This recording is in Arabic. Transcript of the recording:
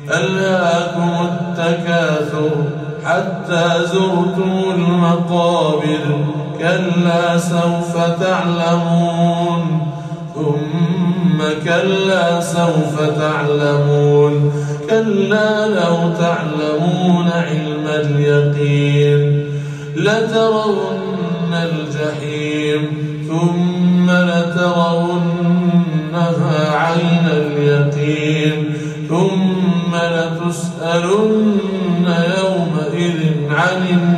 ألهاكم التكاثر حتى زرتم المقابر كلا سوف تعلمون ثم كلا سوف تعلمون كلا لو تعلمون علم اليقين لترون الجحيم ثم لترونها عين اليقين ثم لتسألن يومئذ عن